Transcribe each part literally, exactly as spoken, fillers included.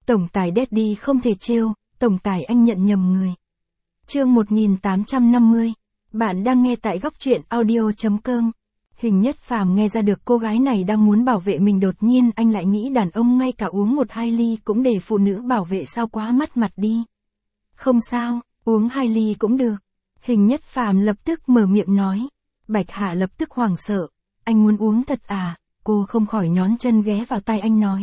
Tổng tài Daddy không thể trêu, tổng tài anh nhận nhầm người. Chương một nghìn tám trăm năm mươi. Bạn đang nghe tại góc truyện audio chấm com. Hình Nhất Phàm nghe ra được cô gái này đang muốn bảo vệ mình, đột nhiên anh lại nghĩ đàn ông ngay cả uống một hai ly cũng để phụ nữ bảo vệ sao, quá mất mặt đi. Không sao, uống hai ly cũng được. Hình Nhất Phàm lập tức mở miệng nói. Bạch Hạ lập tức hoảng sợ. Anh muốn uống thật à? Cô không khỏi nhón chân ghé vào tai anh nói.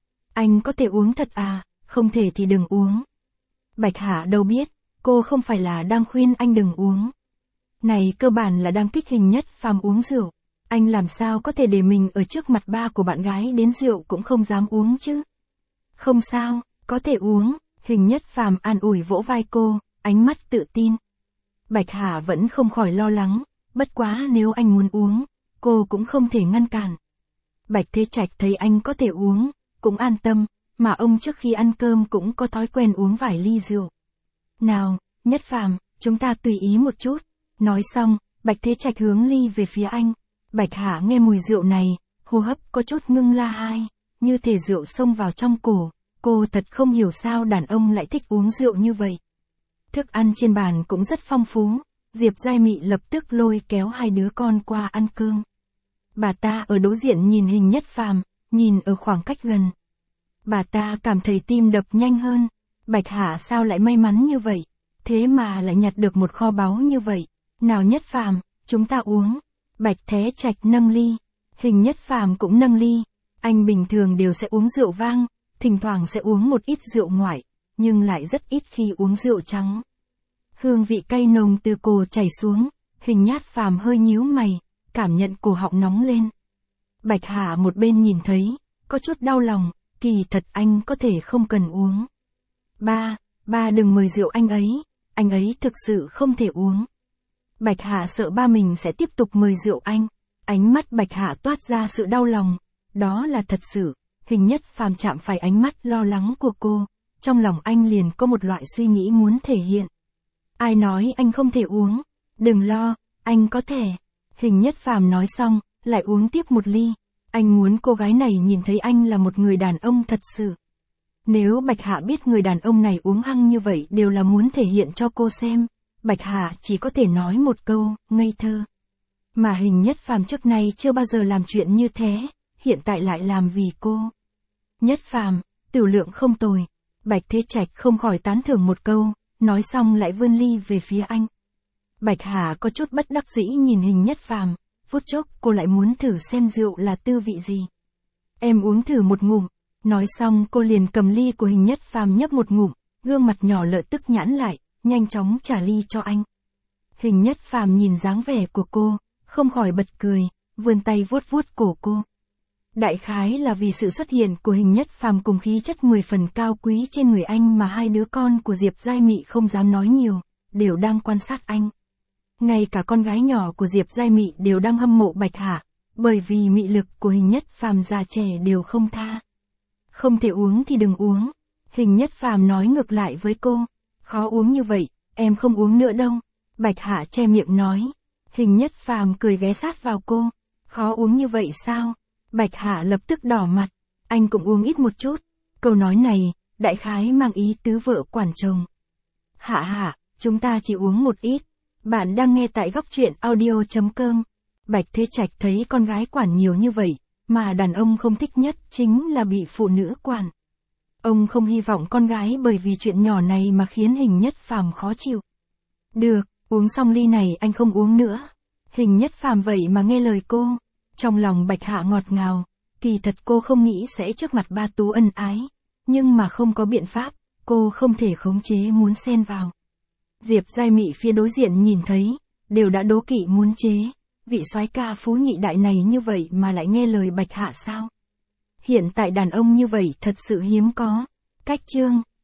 Anh có thể uống thật à? Không thể thì đừng uống. Bạch Hạ đâu biết, cô không phải là đang khuyên anh đừng uống. Này cơ bản là đang kích Hình Nhất Phàm uống rượu. Anh làm sao có thể để mình ở trước mặt ba của bạn gái đến rượu cũng không dám uống chứ? Không sao, có thể uống. Hình Nhất Phàm an ủi vỗ vai cô, ánh mắt tự tin. Bạch Hạ vẫn không khỏi lo lắng, bất quá nếu anh muốn uống, cô cũng không thể ngăn cản. Bạch Thế Trạch thấy anh có thể uống, cũng an tâm, mà ông trước khi ăn cơm cũng có thói quen uống vài ly rượu. Nào, Nhất Phàm, chúng ta tùy ý một chút. Nói xong, Bạch Thế Trạch hướng ly về phía anh. Bạch Hạ nghe mùi rượu này, hô hấp có chút ngưng la hai, như thể rượu xông vào trong cổ. Cô thật không hiểu sao đàn ông lại thích uống rượu như vậy. Thức ăn trên bàn cũng rất phong phú, Diệp Giai Mị lập tức lôi kéo hai đứa con qua ăn cơm. Bà ta ở đối diện nhìn Hình Nhất Phàm, nhìn ở khoảng cách gần. Bà ta cảm thấy tim đập nhanh hơn. Bạch Hạ sao lại may mắn như vậy, thế mà lại nhặt được một kho báu như vậy. Nào Nhất Phàm, chúng ta uống. Bạch Thế Trạch nâng ly, Hình Nhất Phàm cũng nâng ly. Anh bình thường đều sẽ uống rượu vang, thỉnh thoảng sẽ uống một ít rượu ngoại, nhưng lại rất ít khi uống rượu trắng. Hương vị cay nồng từ cổ chảy xuống, Hình Nhất Phàm hơi nhíu mày, cảm nhận cổ họng nóng lên. Bạch Hạ một bên nhìn thấy, có chút đau lòng, kỳ thật anh có thể không cần uống. Ba, ba đừng mời rượu anh ấy, anh ấy thực sự không thể uống. Bạch Hạ sợ ba mình sẽ tiếp tục mời rượu anh. Ánh mắt Bạch Hạ toát ra sự đau lòng, đó là thật sự. Hình Nhất Phàm chạm phải ánh mắt lo lắng của cô, trong lòng anh liền có một loại suy nghĩ muốn thể hiện. Ai nói anh không thể uống? Đừng lo, anh có thể. Hình Nhất Phàm nói xong, lại uống tiếp một ly. Anh muốn cô gái này nhìn thấy anh là một người đàn ông thật sự. Nếu Bạch Hạ biết người đàn ông này uống hăng như vậy đều là muốn thể hiện cho cô xem, Bạch Hạ chỉ có thể nói một câu, ngây thơ. Mà Hình Nhất Phàm trước nay chưa bao giờ làm chuyện như thế, hiện tại lại làm vì cô. Nhất Phàm, tiểu lượng không tồi. Bạch Thế Trạch không khỏi tán thưởng một câu, nói xong lại vươn ly về phía anh. Bạch Hạ có chút bất đắc dĩ nhìn Hình Nhất Phàm, phút chốc cô lại muốn thử xem rượu là tư vị gì. Em uống thử một ngụm. Nói xong cô liền cầm ly của Hình Nhất Phàm nhấp một ngụm, gương mặt nhỏ lợ tức nhãn lại, nhanh chóng trả ly cho anh. Hình Nhất Phàm nhìn dáng vẻ của cô, không khỏi bật cười, vươn tay vuốt vuốt cổ cô. Đại khái là vì sự xuất hiện của Hình Nhất Phàm cùng khí chất mười phần cao quý trên người anh mà hai đứa con của Diệp Giai Mị không dám nói nhiều, đều đang quan sát anh. Ngay cả con gái nhỏ của Diệp Giai Mị đều đang hâm mộ Bạch Hạ, bởi vì mị lực của Hình Nhất Phàm già trẻ đều không tha. Không thể uống thì đừng uống. Hình Nhất Phàm nói ngược lại với cô. Khó uống như vậy, em không uống nữa đâu. Bạch Hạ che miệng nói. Hình Nhất Phàm cười ghé sát vào cô. Khó uống như vậy sao? Bạch Hạ lập tức đỏ mặt. Anh cũng uống ít một chút. Câu nói này, đại khái mang ý tứ vợ quản chồng. Hạ hạ, chúng ta chỉ uống một ít. Bạn đang nghe tại góc truyện audio chấm com. Bạch Thế Trạch thấy con gái quản nhiều như vậy, mà đàn ông không thích nhất chính là bị phụ nữ quản. Ông không hy vọng con gái bởi vì chuyện nhỏ này mà khiến Hình Nhất Phàm khó chịu. Được, uống xong ly này anh không uống nữa. Hình Nhất Phàm vậy mà nghe lời cô. Trong lòng Bạch Hạ ngọt ngào, kỳ thật cô không nghĩ sẽ trước mặt ba Tú ân ái. Nhưng mà không có biện pháp, cô không thể khống chế muốn xen vào. Diệp Giai Mị phía đối diện nhìn thấy, đều đã đố kỵ muốn chế. Vị soái ca phú nhị đại này như vậy mà lại nghe lời Bạch Hạ sao? Hiện tại đàn ông như vậy thật sự hiếm có. Cách chương